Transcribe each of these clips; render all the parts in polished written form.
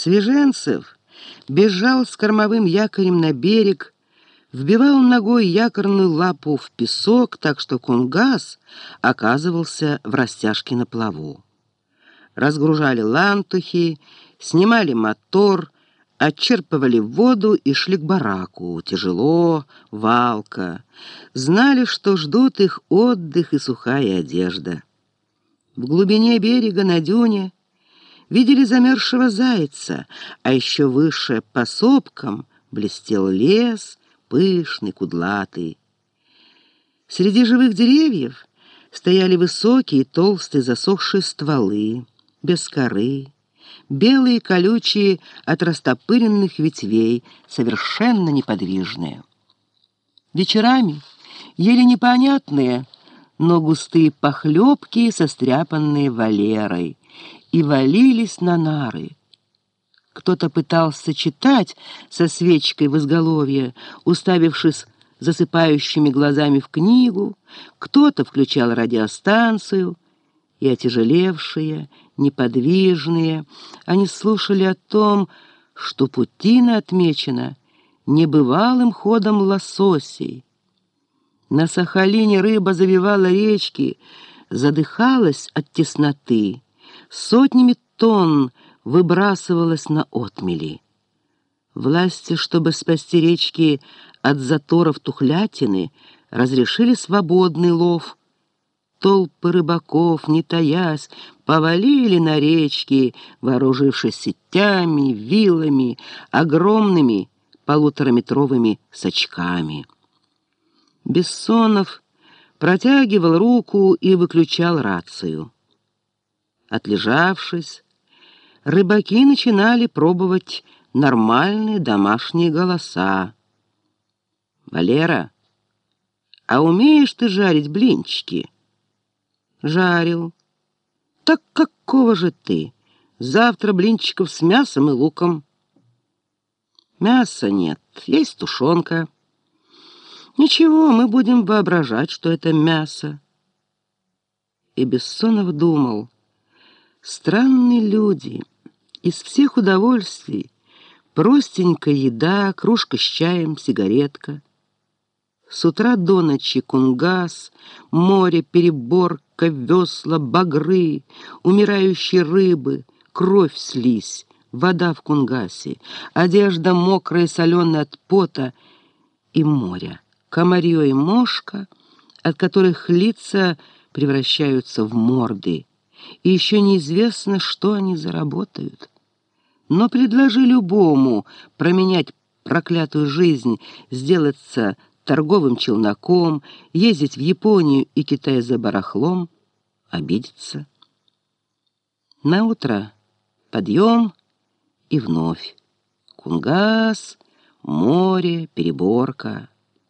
Свеженцев бежал с кормовым якорем на берег, вбивал ногой якорную лапу в песок, так что Кунгас оказывался в растяжке на плаву. Разгружали лантухи, снимали мотор, отчерпывали воду и шли к бараку. Тяжело, валко. Знали, что ждут их отдых и сухая одежда. В глубине берега на дюне видели замерзшего зайца, а еще выше по сопкам блестел лес, пышный, кудлатый. Среди живых деревьев стояли высокие, толстые, засохшие стволы, без коры, белые, колючие от растопыренных ветвей, совершенно неподвижные. Вечерами ели непонятные, но густые похлебки, состряпанные Валерой, и валились на нары. Кто-то пытался читать со свечкой в изголовье, уставившись засыпающими глазами в книгу, кто-то включал радиостанцию, и отяжелевшие, неподвижные, они слушали о том, что путина отмечена небывалым ходом лососей. На Сахалине рыба завивала речки, задыхалась от тесноты, сотнями тонн выбрасывалась на отмели. Власти, чтобы спасти речки от заторов тухлятины, разрешили свободный лов. Толпы рыбаков, не таясь, повалили на речки, вооружившись сетями, вилами, огромными полутораметровыми сачками. Бессонов протягивал руку и выключал рацию. Отлежавшись, рыбаки начинали пробовать нормальные домашние голоса. «Валера, а умеешь ты жарить блинчики?» «Жарил». «Так какого же ты? Завтра блинчиков с мясом и луком». «Мяса нет, есть тушенка». «Ничего, мы будем воображать, что это мясо». И Бессонов думал: странные люди, из всех удовольствий простенькая еда, кружка с чаем, сигаретка. С утра до ночи Кунгас, море, переборка, весла, багры, умирающие рыбы, кровь, слизь, вода в Кунгасе, одежда мокрая и соленая от пота и моря, комарье и мошка, от которых лица превращаются в морды, и еще неизвестно, что они заработают. Но предложи любому променять проклятую жизнь, сделаться торговым челноком, ездить в Японию и Китай за барахлом, обидится. Наутро подъем и вновь. Кунгас, море, переборка.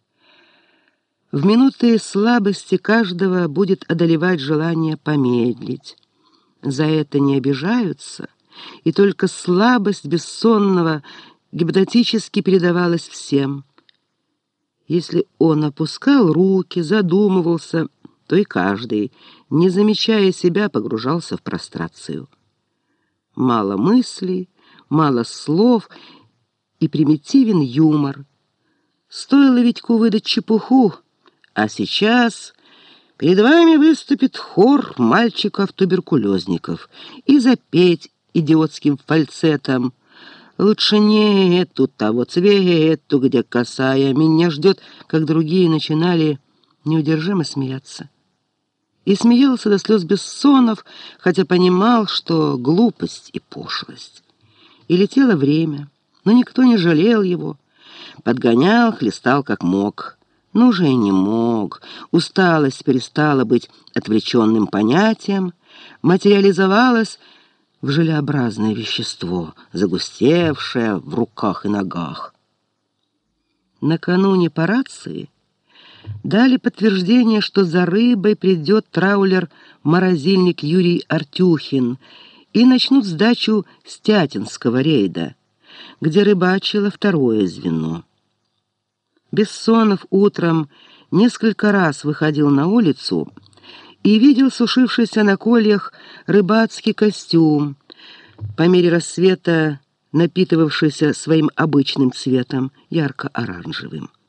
В минуты слабости каждого будет одолевать желание помедлить. За это не обижаются, и только слабость бессонного гипнотически передавалась всем. Если он опускал руки, задумывался, то и каждый, не замечая себя, погружался в прострацию. Мало мыслей, мало слов и примитивен юмор. Стоило Витьку выдать чепуху, а сейчас перед вами выступит хор мальчиков-туберкулезников и запеть идиотским фальцетом: «Лучше не эту того цвету, где косая меня ждет», как другие начинали неудержимо смеяться. И смеялся до слез Бессонов, хотя понимал, что глупость и пошлость. И летело время, но никто не жалел его. Подгонял, хлестал как мог. Но уже и не мог. Усталость перестала быть отвлеченным понятием, материализовалась в желеобразное вещество, загустевшее в руках и ногах. Накануне по рации дали подтверждение, что за рыбой придет траулер-морозильник Юрий Артюхин, и начнут сдачу Стятинского рейда, где рыбачило второе звено. Бессонов утром несколько раз выходил на улицу и видел сушившийся на кольях рыбацкий костюм. По мере рассвета напитывавшийся своим обычным цветом, ярко-оранжевым.